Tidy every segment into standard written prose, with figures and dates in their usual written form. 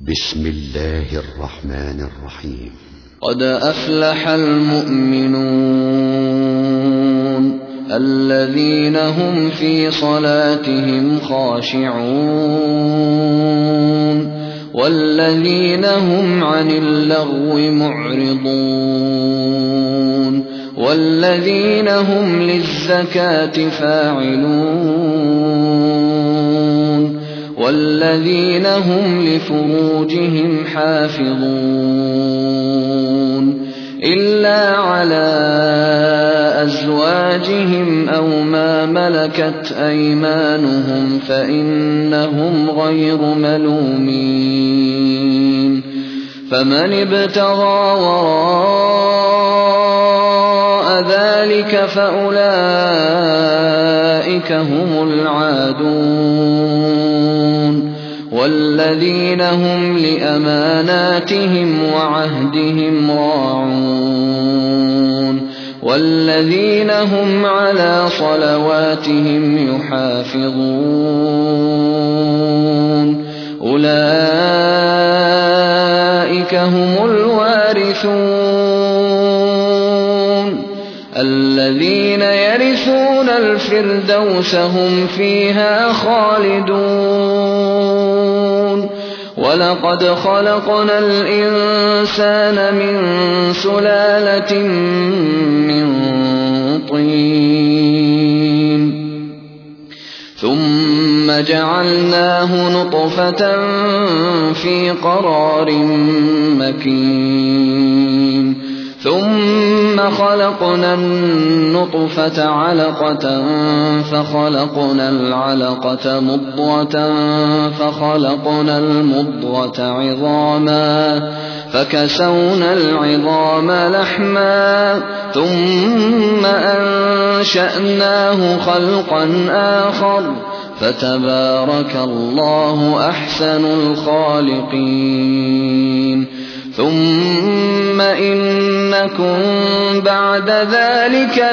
بسم الله الرحمن الرحيم. قد أفلح المؤمنون الذين هم في صلاتهم خاشعون والذين هم عن اللغو معرضون والذين هم للزكاة فاعلون والذين هم لفروجهم حافظون إلا على أزواجهم أو ما ملكت أيمانهم فإنهم غير ملومين. فمن ابتغى وراء ذلك فأولئك هم العادون والذين هم لأماناتهم وعهدهم راعون والذين هم على صلواتهم يحافظون أولئك هم الوارثون الذين يرثون الفردوس هم فيها خالدون. ولقد خلقنا الإنسان من سلالة من طين ثم جعلناه نطفة في قرار مكين ثم خلقنا النطفة علقة فخلقنا العلقة مضغة فخلقنا المضغة عظاما فكسونا العظام لحما ثم أنشأناه خلقا آخر فتبارك الله أحسن الخالقين. ثم إنكم بعد ذلك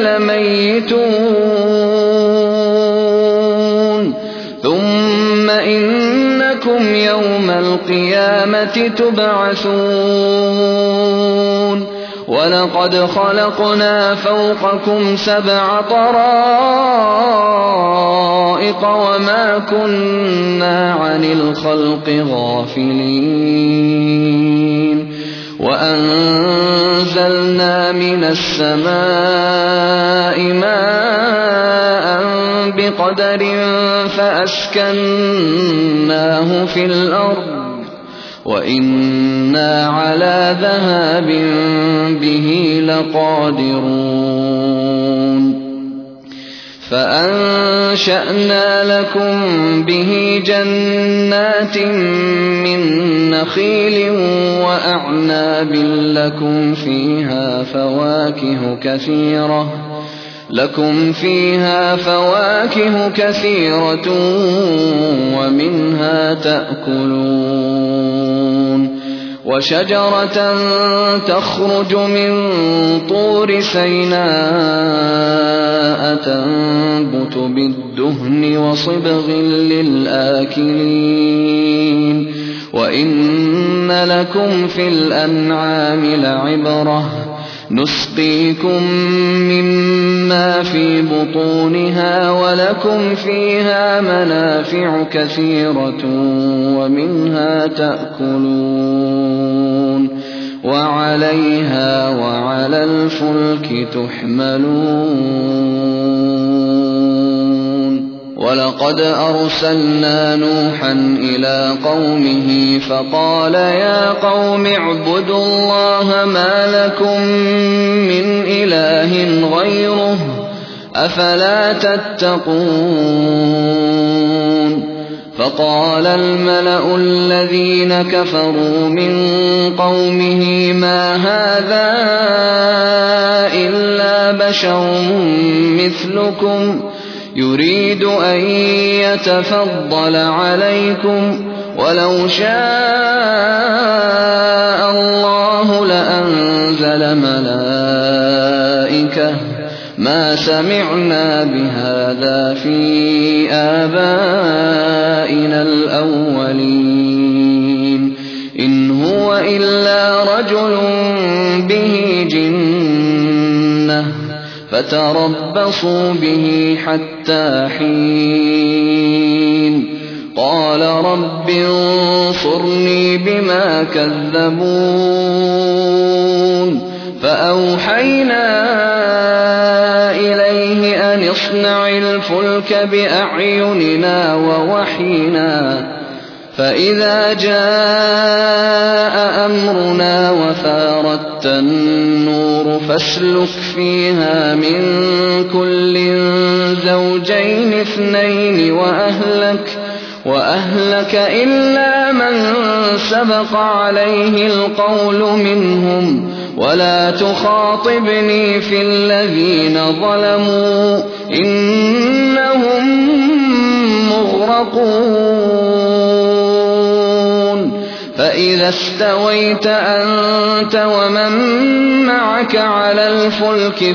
لميتون ثم إنكم يوم القيامة تبعثون. ولقد خلقنا فوقكم 7 طرائق وما كنا عن الخلق غافلين وأنزلنا من السماء ماء بقدر فأسكناه في الأرض وإنا على ذهاب به لقادرون. فأنشأنا لكم به جنات من نخيل وأعناب لكم فيها فواكه كثيرة ومنها تأكلون. وشجرة تخرج من طور سيناء تنبت بالدهن وصبغ للآكلين. وإن لكم في الأنعام لعبرة نسقيكم مما في بطونها ولكم فيها منافع كثيرة ومنها تأكلون وعليها وعلى الفلك تحملون. ولقد أرسلنا نوحا إلى قومه فقال يا قوم اعبدوا الله ما لكم من إله غيره أفلا تتقون. فقال الملأ الذين كفروا من قومه ما هذا إلا بشر مثلكم يريد أن يتفضل عليكم ولو شاء الله لأنزل ملائكة ما سمعنا بهذا في آبائنا الأولين هو إلا رجل به جنة فتربصوا به حتى حين قال رب انصرني بما كذبون فأوحينا إليه أن اصنع الفلك بأعيننا ووحينا فإذا جاء أمرنا وفارت النور فاسلك فيها من كل زوجين اثنين وأهلك إلا من سبق عليه القول منهم ولا تخاطبني في الذين ظلموا إنهم مغرقون فإذا استويت أنت ومن معك على الفلك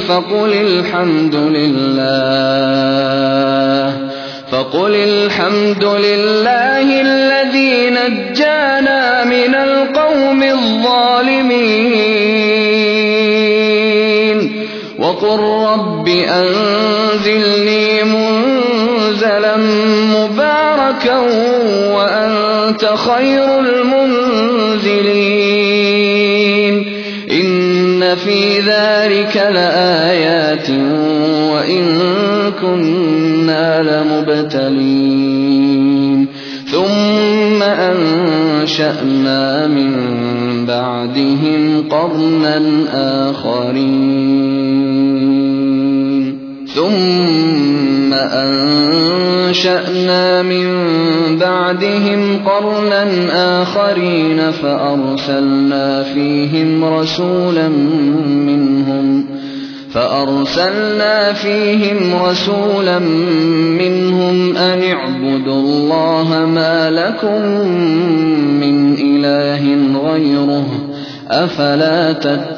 فقل الحمد لله الذي نجانا من القوم الظالمين وقل رب أنزلني منزلا مباركا وأنت خير المنزلين إن في ذلك لآيات وإن كنا لمبتلين ثم أنشأنا من بعدهم قرنا آخرين فأرسلنا فيهم رسولا منهم أن اعبدوا الله ما لكم من إله غيره أفلا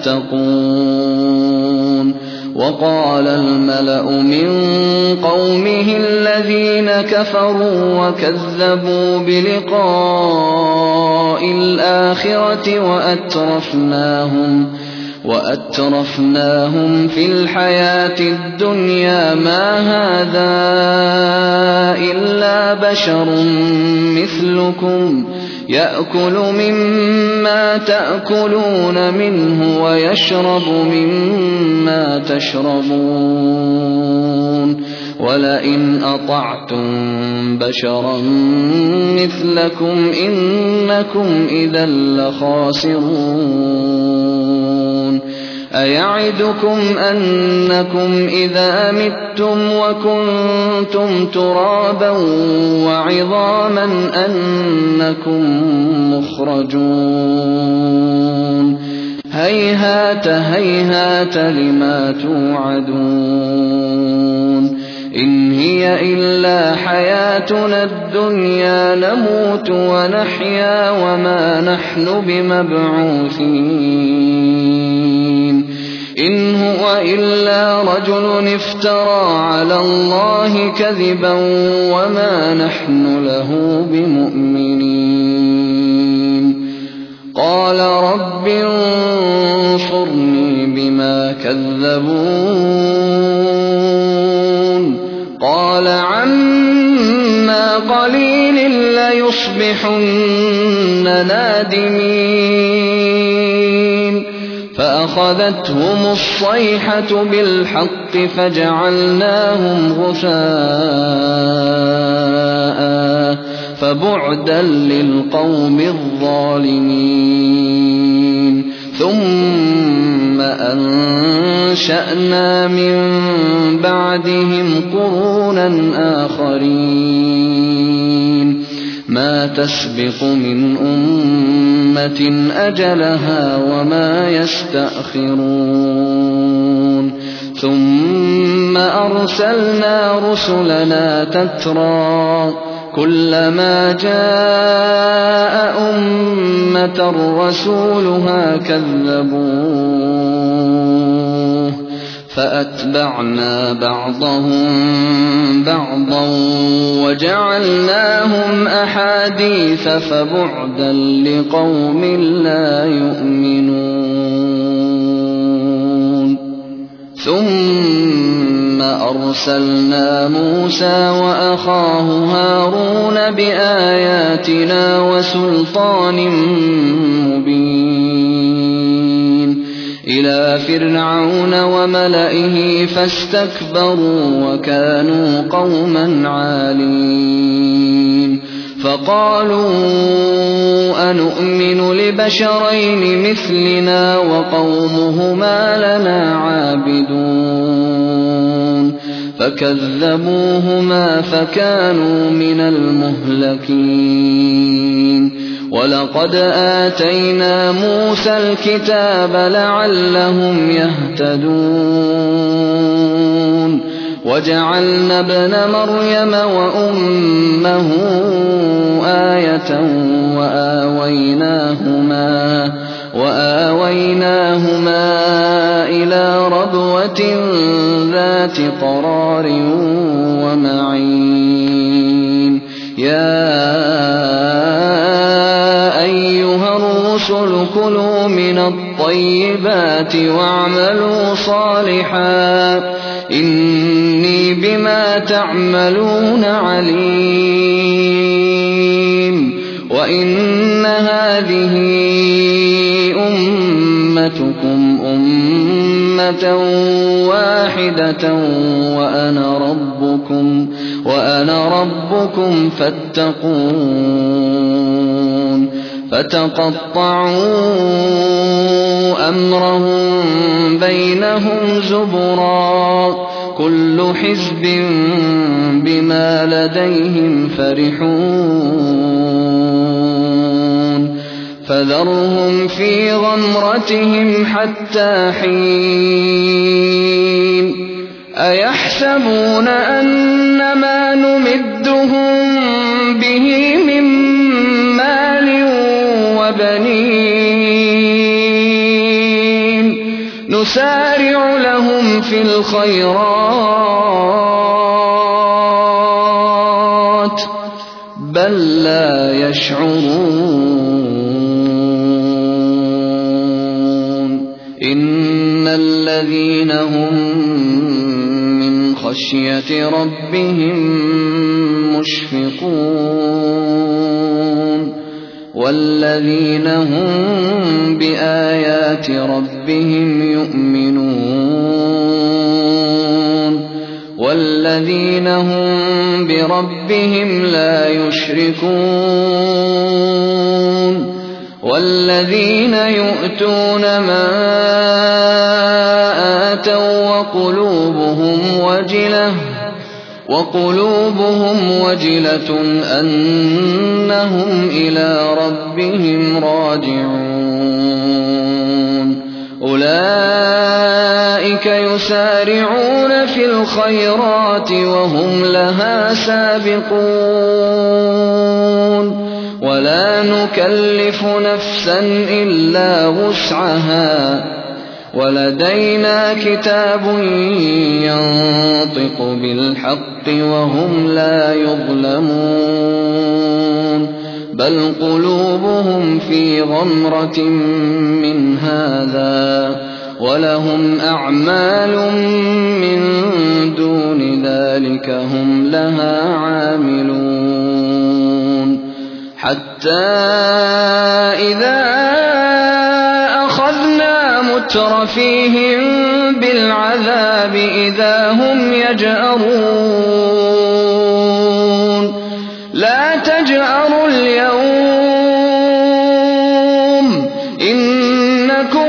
تتقون وقال الملأ من قومه الذين كفروا وكذبوا بلقاء الآخرة وأترفناهم في الحياة الدنيا ما هذا إلا بشر مثلكم يأكل مما تأكلون منه ويشرب مما تشربون ولئن أطعتم بشرا مثلكم إنكم إذا لخاسرون أيعدكم أنكم إذا متم وكنتم ترابا وعظاما أنكم مخرجون هيهات هيهات لما توعدون إن هي إلا حياتنا الدنيا نموت ونحيا وما نحن بمبعوثين إن هو إلا رجل افترى على الله كذبا وما نحن له بمؤمنين قال رب انصرني بما كذبون قال عما قليل ليصبحن نادمين فأخذتهم الصيحة بالحق فجعلناهم غثاء فبعدا للقوم الظالمين ثم أنشأنا من بعدهم قرونا آخرين ما تسبق من أمة أجلها وما يستأخرون ثم أرسلنا رسلنا تترى كلما جاء أمة رسولها كذبوه فأتبعنا بعضهم بعضا وجعلناهم أحاديث فبعدا لقوم لا يؤمنون ثم أرسلنا موسى وأخاه هارون بآياتنا وسلطان مبين إلى فرعون وملئه فاستكبروا وكانوا قوما عالين فقالوا أنؤمن لبشرين مثلنا وقومهما لنا عابدون فكذبوهما فكانوا من المهلكين ولقد آتينا موسى الكتاب لعلهم يهتدون وجعلنا ابن مريم وأمه آية وآويناهما إلى ربوة ذات قرار ومعين يا أيها الرسل كلوا من الطيبات واعملوا صالحا إني بما تعملون عليم وإن هذه أمتكم أمة واحدة وأنا ربكم فاتقون فتقطعوا أمرهم بينهم زبرا كل حزب بما لديهم فرحون فذرهم في غمرتهم حتى حين أيحسبون أن ما نمدهم به من مال وبنين نسارع لهم في الخيرات بل لا يشعرون إن الذين هم من خشية ربهم مشفقون والذين هم بآيات ربهم يؤمنون والذين هم بربهم لا يشركون والذين يؤتون ما آتوا وقلوبهم وجلة أنهم إلى ربهم راجعون أولئك يسارعون في الخيرات وهم لها سابقون ولا نكلف نفسا إلا وسعها ولدينا كتاب ينطق بالحق وهم لا يظلمون بل قلوبهم في غمرة من هذا ولهم أعمال من دون ذلك هم لها عاملون حتى إذا أخذنا مترفيهم بالعذاب إذا هم يجأرون لا تجأروا اليوم إنكم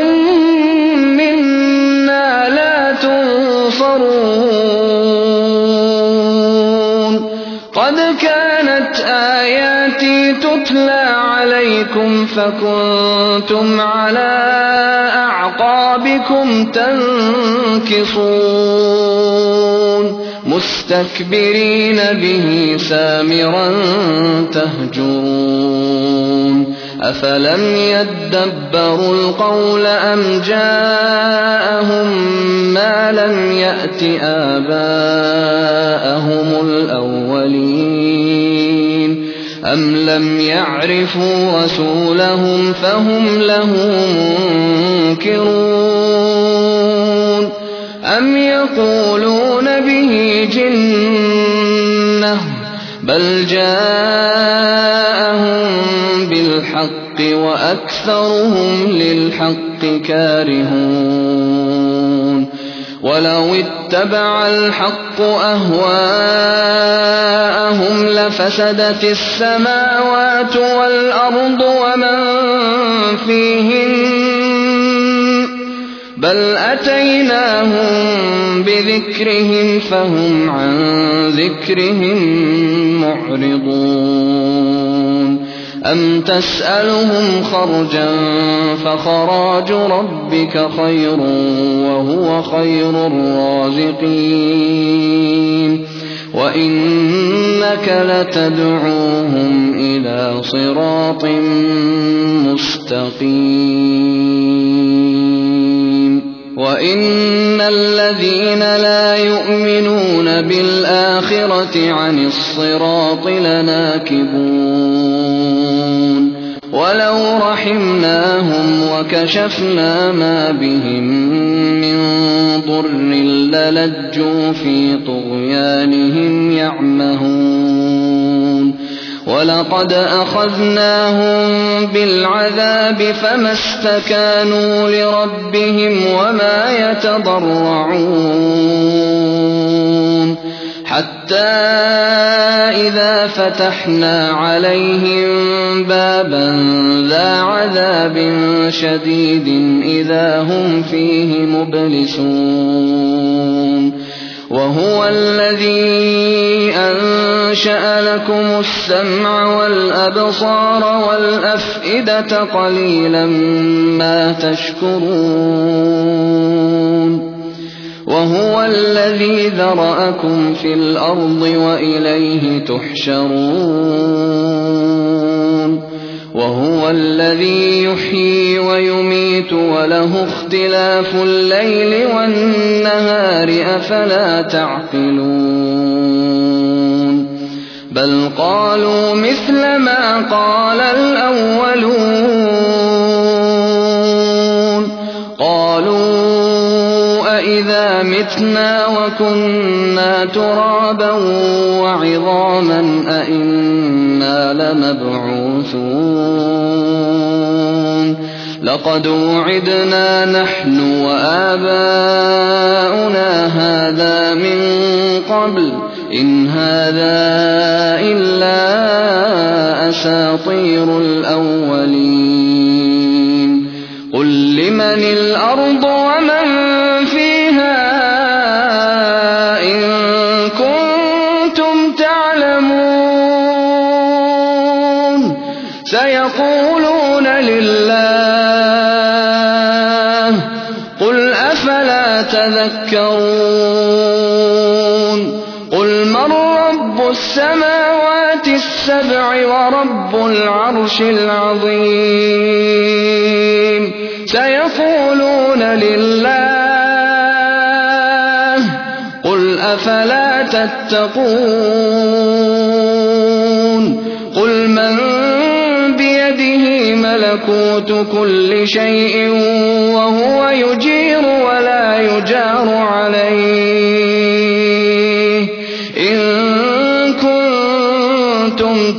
منا لا تنصرون قد كانت آياتي تتلى عليكم فكنتم على أعقابكم تنكصون مستكبرين به سامرا تهجرون أفلم يدبروا القول أم جاءهم ما لم يأت آباءهم الأولين أم لم يعرفوا رسولهم فهم له منكرون أم يقولون به جنة بل جاءهم بالحق وأكثرهم للحق كارهون ولو اتبع الحق أهواءهم لفسدت السماوات والأرض ومن فيهن بل أتيناهم بذكرهم فهم عن ذكرهم معرضون أم تسألهم خرجا فخراج ربك خير وهو خير الرازقين وإنك لتدعوهم إلى صراط مستقيم وإن الذين لا يؤمنون بالآخرة عن الصراط لناكبون ولو رحمناهم وكشفنا ما بهم من ضر للجوا في طغيانهم يعمهون ولقد أخذناهم بالعذاب فما استكانوا لربهم وما يتضرعون حتى إذا فتحنا عليهم بابا ذا عذاب شديد إذا هم فيه مبلسون وهو الذي أنشأ لكم السمع والأبصار والأفئدة قليلا ما تشكرون وهو الذي ذرأكم في الأرض وإليه تحشرون وهو الذي يحيي ويميت وله اختلاف الليل والنهار أفلا تعقلون بل قالوا مثل ما قال الأولون قالوا أإذا متنا وكنا ترابا وعظاما أإنا لمبعوثون لقد وعدنا نحن وآباؤنا هذا من قبل إن هذا إلا أساطير الأولين قل لمن الأرض ومن فيها إن كنتم تعلمون سيقولون لله قل أفلا تذكرون قل من رب السماوات السبع ورب العرش العظيم سيقولون لله قل أفلا تتقون قل من بيده ملكوت كل شيء وهو يجير ولا يجار عليه إن كنتم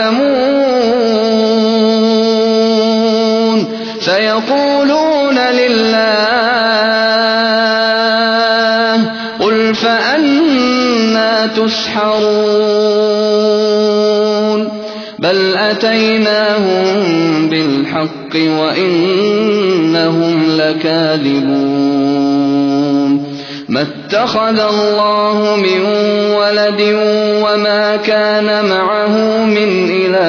تعلمون سيقولون لله قل فأنى تسحرون بل أتيناهم بالحق وإنهم لكاذبون ما اتخذ الله من ولد وما كان معه من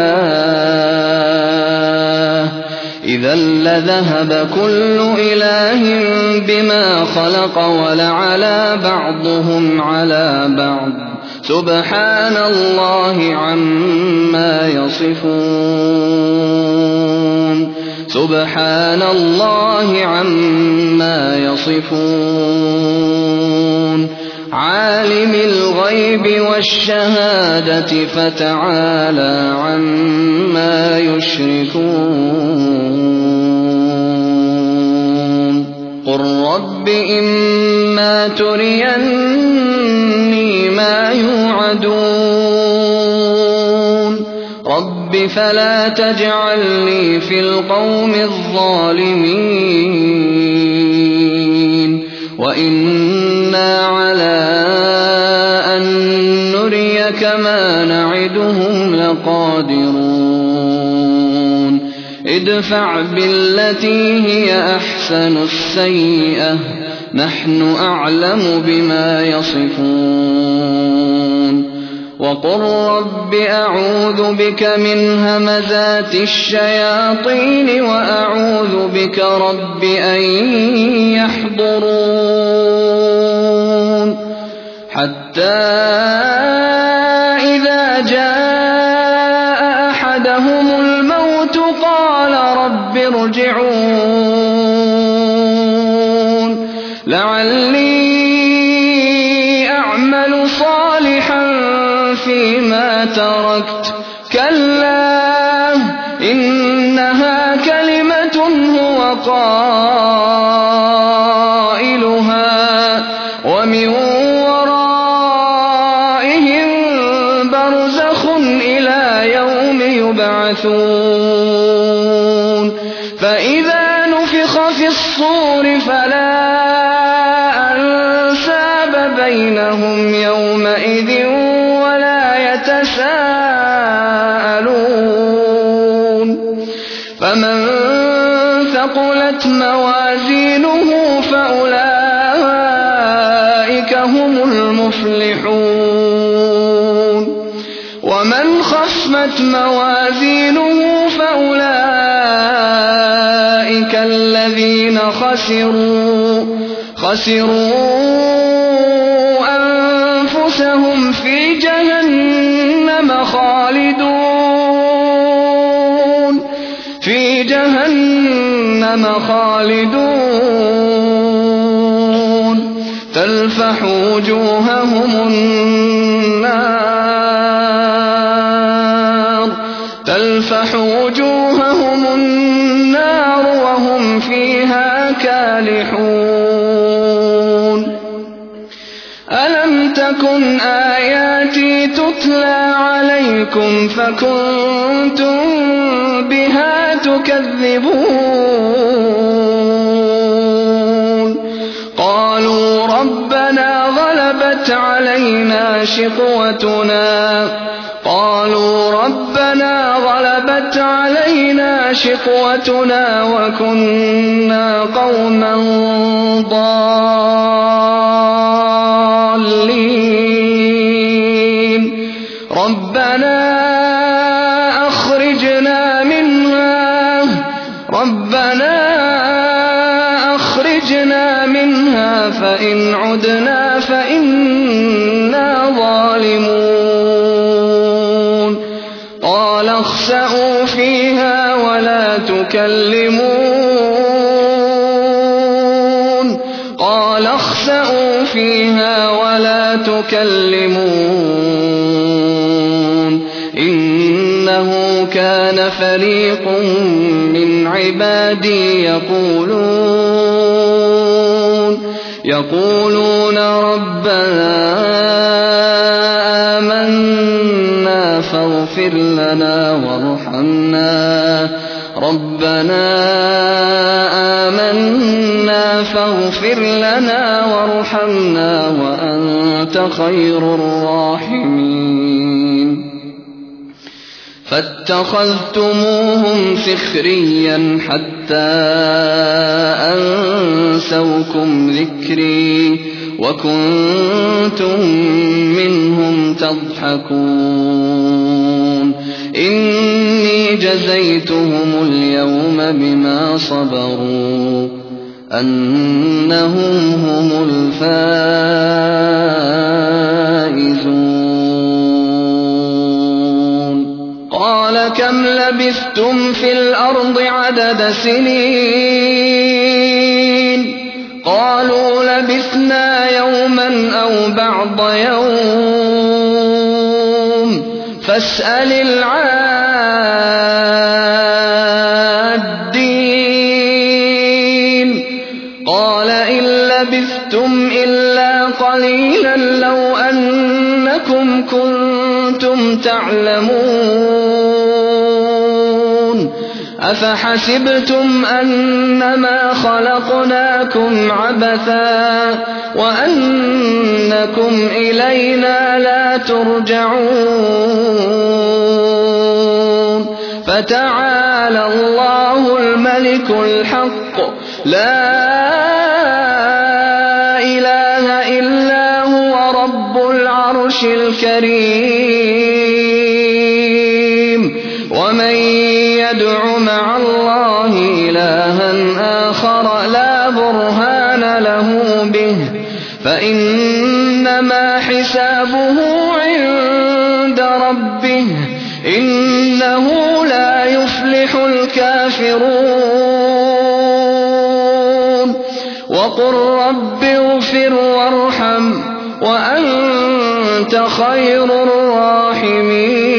إله إذا لذهب كل إله بما خلق ولعلى بعضهم على بعض سبحان الله عما يصفون سبحان الله عما يصفون عالم الغيب والشهادة فتعالى عما يشركون قل رب إما تريني ما يوعدون رب فلا تجعلني في القوم الظالمين وإنا على أن نريك ما نعدهم لقادرون ادفع بالتي هي أحسن السيئة نحن أعلم بما يصفون وقل رب أعوذ بك من همزات الشياطين وأعوذ بك رب أن يحضرون حتى إذا جاء أحدهم الموت قال رب ارجعون لعلي أعمل صالحا فيما تركت كلا إنها كلمة هو قائلها ومن ورائهم برزخ إلى يوم يبعثون فإذا نفخ في الصور فلا أنساب بينهم يومئذ فمن ثقلت موازينه فأولئك هم المفلحون ومن خفت موازينه فأولئك الذين خسروا أنفسهم في جهنم خالدون تلفح وجوههم النار وهم فيها كالحون ألم تكن آياتي تتلى عليكم فكنتم بها تكذبون قالوا ربنا غلبت علينا شقوتنا وكنا قوما ضالين ربنا أخرجنا منها فإن عدنا فإنا ظالمون قال اخسئوا فيها ولا تكلمون إنه كان فريق من عبادي يقولون ربنا آمنا فاغفر لنا وارحمنا وأنت خير الراحمين فاتخذتموهم سخريا حتى أنسوكم ذكري وكنتم منهم تضحكون إني جزيتهم اليوم بما صبروا أنهم هم الفائزون قال كم لبثتم في الأرض عدد سنين قالوا لبثنا يوما أو بعض يوم فاسأل العادين قال إن لبثتم إلا قليلا لو أنكم كنتم تعلمون أفحسبتم أنما خلقناكم عبثا وأنكم إلينا لا ترجعون فتعالى الله الملك الحق لا إله إلا هو رب العرش الكريم ومن يدع مع الله إلها آخر لا برهان له به فإنما حسابه عند ربه إنه لا يفلح الكافرون وقل رب اغفر وارحم وأنت خير الراحمين